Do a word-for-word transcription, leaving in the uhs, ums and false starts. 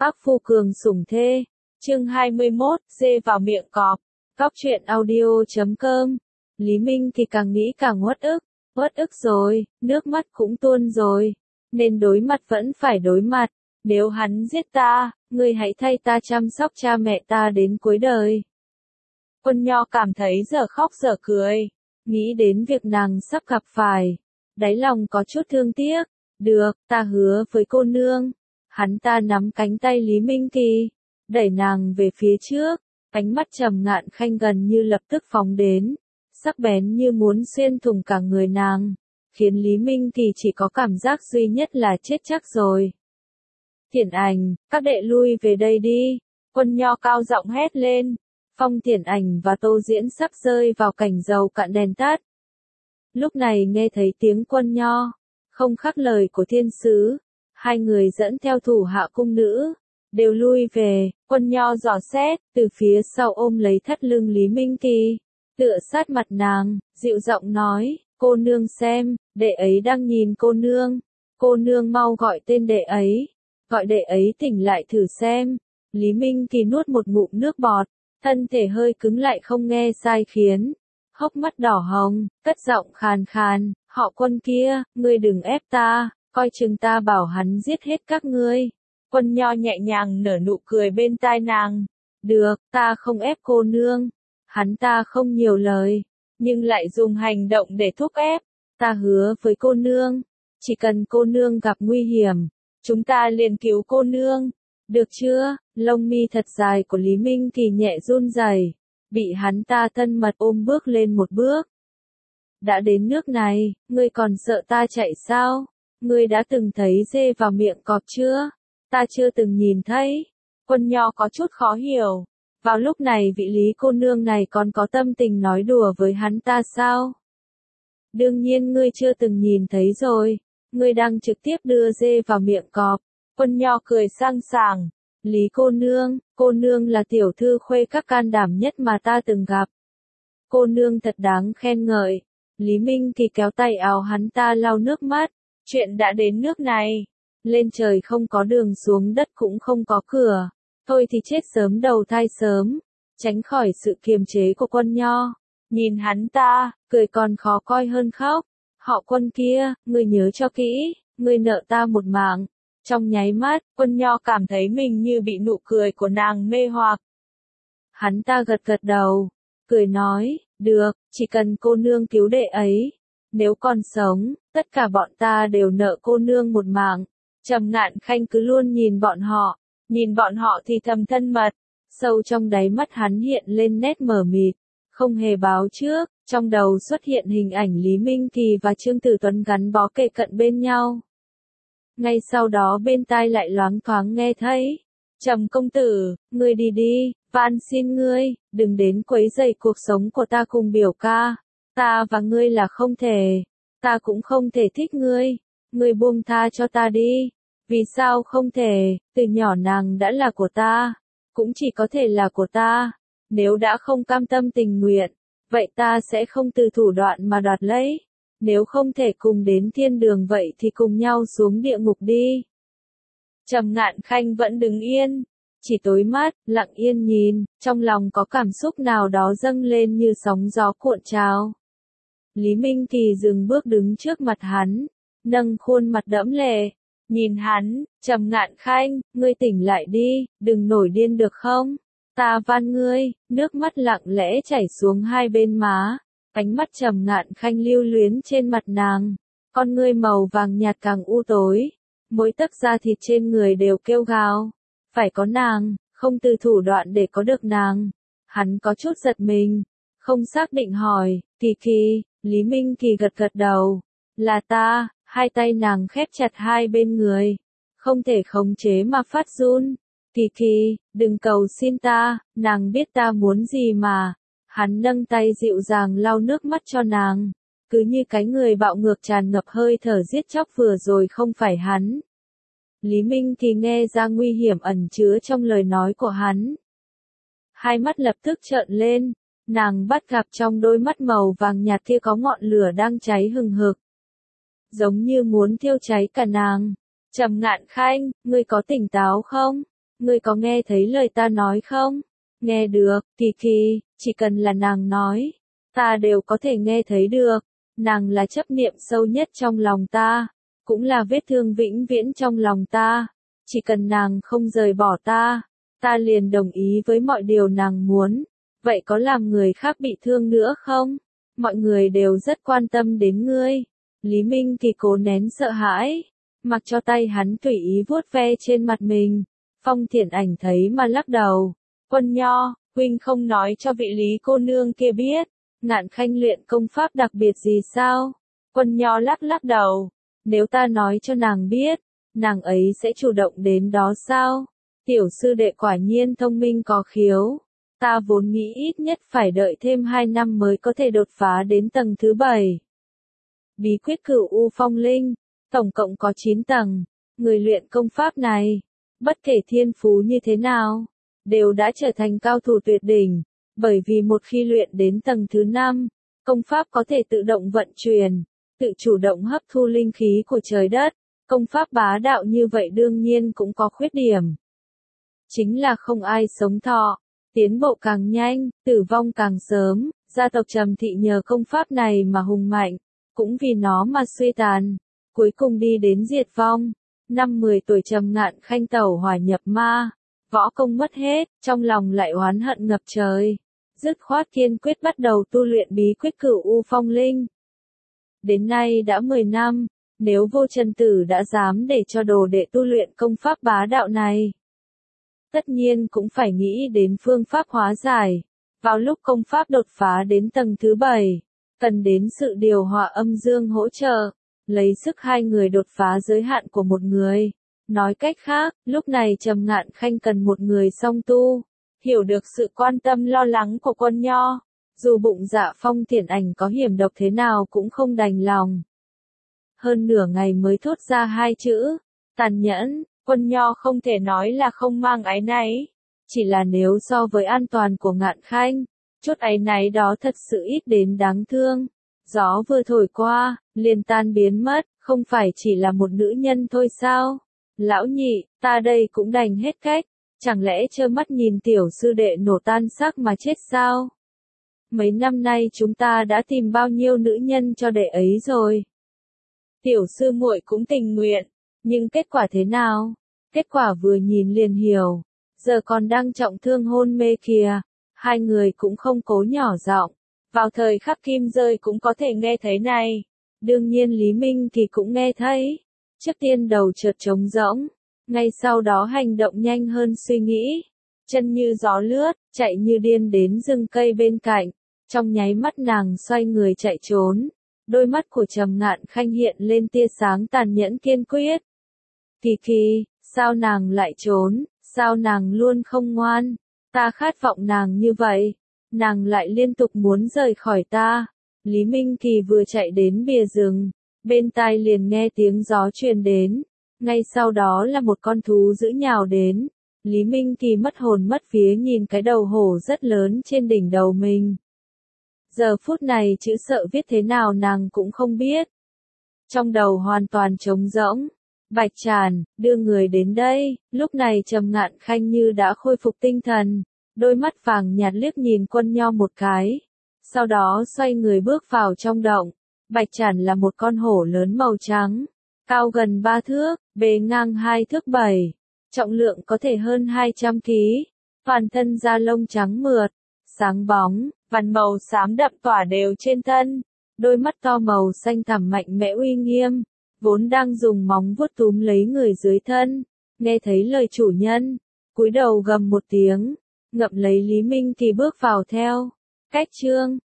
Ác phu cường sủng thê. Chương hai mươi mốt, dê vào miệng cọp. Cóc truyện audio chấm com. Lý Minh thì càng nghĩ càng uất ức. Uất ức rồi, nước mắt cũng tuôn rồi. Nên đối mặt vẫn phải đối mặt. Nếu hắn giết ta, ngươi hãy thay ta chăm sóc cha mẹ ta đến cuối đời. Quân Nho cảm thấy dở khóc dở cười. Nghĩ đến việc nàng sắp gặp phải. Đáy lòng có chút thương tiếc. Được, ta hứa với cô nương. Hắn ta nắm cánh tay Lý Minh Kỳ, đẩy nàng về phía trước, ánh mắt Trầm Ngạn Khanh gần như lập tức phóng đến, sắc bén như muốn xuyên thủng cả người nàng, khiến Lý Minh Kỳ chỉ có cảm giác duy nhất là chết chắc rồi. Thiển Ảnh, các đệ lui về đây đi, Quân Nho cao giọng hét lên. Phong Thiển Ảnh và Tô Diễn sắp rơi vào cảnh dầu cạn đèn tắt. Lúc này nghe thấy tiếng Quân Nho, không khác lời của thiên sứ. Hai người dẫn theo thủ hạ cung nữ, đều lui về, Quân Nho dò xét, từ phía sau ôm lấy thắt lưng Lý Minh Kỳ, tựa sát mặt nàng, dịu giọng nói, cô nương xem, đệ ấy đang nhìn cô nương, cô nương mau gọi tên đệ ấy, gọi đệ ấy tỉnh lại thử xem. Lý Minh Kỳ nuốt một ngụm nước bọt, thân thể hơi cứng lại không nghe sai khiến, hốc mắt đỏ hồng, cất giọng khàn khàn, họ Quân kia, ngươi đừng ép ta. Coi chừng ta bảo hắn giết hết các ngươi. Quân Nho nhẹ nhàng nở nụ cười bên tai nàng. Được, ta không ép cô nương. Hắn ta không nhiều lời, nhưng lại dùng hành động để thúc ép. Ta hứa với cô nương, chỉ cần cô nương gặp nguy hiểm, chúng ta liền cứu cô nương. Được chưa? Lông mi thật dài của Lý Minh Kỳ nhẹ run rẩy, bị hắn ta thân mật ôm bước lên một bước. Đã đến nước này, ngươi còn sợ ta chạy sao? Ngươi đã từng thấy dê vào miệng cọp chưa? Ta chưa từng nhìn thấy. Quân Nho có chút khó hiểu. Vào lúc này vị Lý cô nương này còn có tâm tình nói đùa với hắn ta sao? Đương nhiên ngươi chưa từng nhìn thấy rồi. Ngươi đang trực tiếp đưa dê vào miệng cọp. Quân Nho cười sang sảng. Lý cô nương, cô nương là tiểu thư khuê các can đảm nhất mà ta từng gặp. Cô nương thật đáng khen ngợi. Lý Minh Kỳ kéo tay áo hắn ta lau nước mắt. Chuyện đã đến nước này, lên trời không có đường xuống đất cũng không có cửa, thôi thì chết sớm đầu thai sớm, tránh khỏi sự kiềm chế của Quân Nho. Nhìn hắn ta, cười còn khó coi hơn khóc. Họ Quân kia, ngươi nhớ cho kỹ, ngươi nợ ta một mạng. Trong nháy mắt, Quân Nho cảm thấy mình như bị nụ cười của nàng mê hoặc. Hắn ta gật gật đầu, cười nói, được, chỉ cần cô nương cứu đệ ấy. Nếu còn sống, tất cả bọn ta đều nợ cô nương một mạng. Trầm Ngạn Khanh cứ luôn nhìn bọn họ, nhìn bọn họ thì thầm thân mật, sâu trong đáy mắt hắn hiện lên nét mờ mịt, không hề báo trước, trong đầu xuất hiện hình ảnh Lý Minh Kỳ và Trương Tử Tuấn gắn bó kề cận bên nhau. Ngay sau đó bên tai lại loáng thoáng nghe thấy, Trầm công tử, ngươi đi đi, van xin ngươi, đừng đến quấy rầy cuộc sống của ta cùng biểu ca. Ta và ngươi là không thể, ta cũng không thể thích ngươi, ngươi buông tha cho ta đi. Vì sao không thể, từ nhỏ nàng đã là của ta, cũng chỉ có thể là của ta. Nếu đã không cam tâm tình nguyện, vậy ta sẽ không từ thủ đoạn mà đoạt lấy. Nếu không thể cùng đến thiên đường vậy thì cùng nhau xuống địa ngục đi. Trầm Ngạn Khanh vẫn đứng yên, chỉ tối mắt, lặng yên nhìn, trong lòng có cảm xúc nào đó dâng lên như sóng gió cuộn trào. Lý Minh Kỳ dừng bước đứng trước mặt hắn, nâng khuôn mặt đẫm lệ, nhìn hắn, Trầm Ngạn Khanh, ngươi tỉnh lại đi, đừng nổi điên được không? Ta van ngươi, nước mắt lặng lẽ chảy xuống hai bên má, ánh mắt Trầm Ngạn Khanh lưu luyến trên mặt nàng, con ngươi màu vàng nhạt càng u tối, mỗi tấc da thịt trên người đều kêu gào, phải có nàng, không từ thủ đoạn để có được nàng. Hắn có chút giật mình, không xác định hỏi, Kỳ Kỳ. Lý Minh Kỳ gật gật đầu, là ta. Hai tay nàng khép chặt hai bên người, không thể khống chế mà phát run. Kỳ Kỳ, đừng cầu xin ta, nàng biết ta muốn gì mà. Hắn nâng tay dịu dàng lau nước mắt cho nàng, cứ như cái người bạo ngược tràn ngập hơi thở giết chóc vừa rồi không phải hắn. Lý Minh Kỳ nghe ra nguy hiểm ẩn chứa trong lời nói của hắn. Hai mắt lập tức trợn lên. Nàng bắt gặp trong đôi mắt màu vàng nhạt kia có ngọn lửa đang cháy hừng hực, giống như muốn thiêu cháy cả nàng. Trầm Ngạn Khanh, ngươi có tỉnh táo không? ngươi có nghe thấy lời ta nói không? Nghe được, Kỳ Kỳ, chỉ cần là nàng nói, ta đều có thể nghe thấy được. Nàng là chấp niệm sâu nhất trong lòng ta, cũng là vết thương vĩnh viễn trong lòng ta. Chỉ cần nàng không rời bỏ ta, ta liền đồng ý với mọi điều nàng muốn. Vậy có làm người khác bị thương nữa không? Mọi người đều rất quan tâm đến ngươi. Lý Minh Kỳ cố nén sợ hãi, mặc cho tay hắn tùy ý vuốt ve trên mặt mình. Phong Thiển Ảnh thấy mà lắc đầu. Quân Nho, huynh không nói cho vị Lý cô nương kia biết, Ngạn Khanh luyện công pháp đặc biệt gì sao? Quân Nho lắc lắc đầu. Nếu ta nói cho nàng biết, nàng ấy sẽ chủ động đến đó sao? Tiểu sư đệ quả nhiên thông minh có khiếu. Ta vốn nghĩ ít nhất phải đợi thêm hai năm mới có thể đột phá đến tầng thứ bảy. Bí quyết Cửu U Phong Linh, tổng cộng có chín tầng. Người luyện công pháp này, bất kể thiên phú như thế nào, đều đã trở thành cao thủ tuyệt đỉnh. Bởi vì một khi luyện đến tầng thứ năm, công pháp có thể tự động vận chuyển, tự chủ động hấp thu linh khí của trời đất. Công pháp bá đạo như vậy đương nhiên cũng có khuyết điểm. Chính là không ai sống thọ, tiến bộ càng nhanh, tử vong càng sớm. Gia tộc Trầm Thị nhờ công pháp này mà hùng mạnh, cũng vì nó mà suy tàn, cuối cùng đi đến diệt vong. Năm mười tuổi Trầm Ngạn Khanh tẩu hỏa nhập ma, võ công mất hết, trong lòng lại oán hận ngập trời. Dứt khoát kiên quyết bắt đầu tu luyện bí quyết Cửu U Phong Linh. Đến nay đã mười năm, nếu Vô Trần Tử đã dám để cho đồ đệ tu luyện công pháp bá đạo này, tất nhiên cũng phải nghĩ đến phương pháp hóa giải. Vào lúc công pháp đột phá đến tầng thứ bảy, cần đến sự điều hòa âm dương hỗ trợ, lấy sức hai người đột phá giới hạn của một người. Nói cách khác, lúc này Trầm Ngạn Khanh cần một người song tu. Hiểu được sự quan tâm lo lắng của Quân Nho, dù bụng dạ Phong Thiển Ảnh có hiểm độc thế nào cũng không đành lòng. Hơn nửa ngày mới thốt ra hai chữ, tàn nhẫn. Quân Nho không thể nói là không mang áy náy, chỉ là nếu so với an toàn của Ngạn Khanh, chút áy náy đó thật sự ít đến đáng thương. Gió vừa thổi qua, liền tan biến mất, không phải chỉ là một nữ nhân thôi sao? Lão nhị, ta đây cũng đành hết cách, chẳng lẽ trơ mắt nhìn tiểu sư đệ nổ tan xác mà chết sao? Mấy năm nay chúng ta đã tìm bao nhiêu nữ nhân cho đệ ấy rồi. Tiểu sư muội cũng tình nguyện, nhưng kết quả thế nào? Kết quả vừa nhìn liền hiểu, giờ còn đang trọng thương hôn mê kìa. Hai người cũng không cố nhỏ giọng, vào thời khắc kim rơi cũng có thể nghe thấy này. Đương nhiên Lý Minh thì cũng nghe thấy. Trước tiên đầu chợt trống rỗng, ngay sau đó hành động nhanh hơn suy nghĩ. Chân như gió lướt, chạy như điên đến rừng cây bên cạnh. Trong nháy mắt nàng xoay người chạy trốn. Đôi mắt của Trầm Ngạn Khanh hiện lên tia sáng tàn nhẫn kiên quyết. Kỳ Kỳ, sao nàng lại trốn, sao nàng luôn không ngoan? Ta khát vọng nàng như vậy, nàng lại liên tục muốn rời khỏi ta. Lý Minh Kỳ vừa chạy đến bìa rừng, bên tai liền nghe tiếng gió truyền đến, ngay sau đó là một con thú dữ nhào đến. Lý Minh Kỳ mất hồn mất vía nhìn cái đầu hổ rất lớn trên đỉnh đầu mình. Giờ phút này chữ sợ viết thế nào nàng cũng không biết. Trong đầu hoàn toàn trống rỗng. Bạch Tràn, đưa người đến đây. Lúc này Trầm Ngạn Khanh như đã khôi phục tinh thần, đôi mắt vàng nhạt liếc nhìn Quân Nho một cái, sau đó xoay người bước vào trong động. Bạch Tràn là một con hổ lớn màu trắng, cao gần ba thước, bề ngang hai thước bảy, trọng lượng có thể hơn hai trăm ki lô gam, toàn thân da lông trắng mượt, sáng bóng, vằn màu xám đậm tỏa đều trên thân, đôi mắt to màu xanh thẳm mạnh mẽ uy nghiêm, vốn đang dùng móng vuốt túm lấy người dưới thân, nghe thấy lời chủ nhân, cúi đầu gầm một tiếng, ngậm lấy Lý Minh Kỳ bước vào theo. Cách chương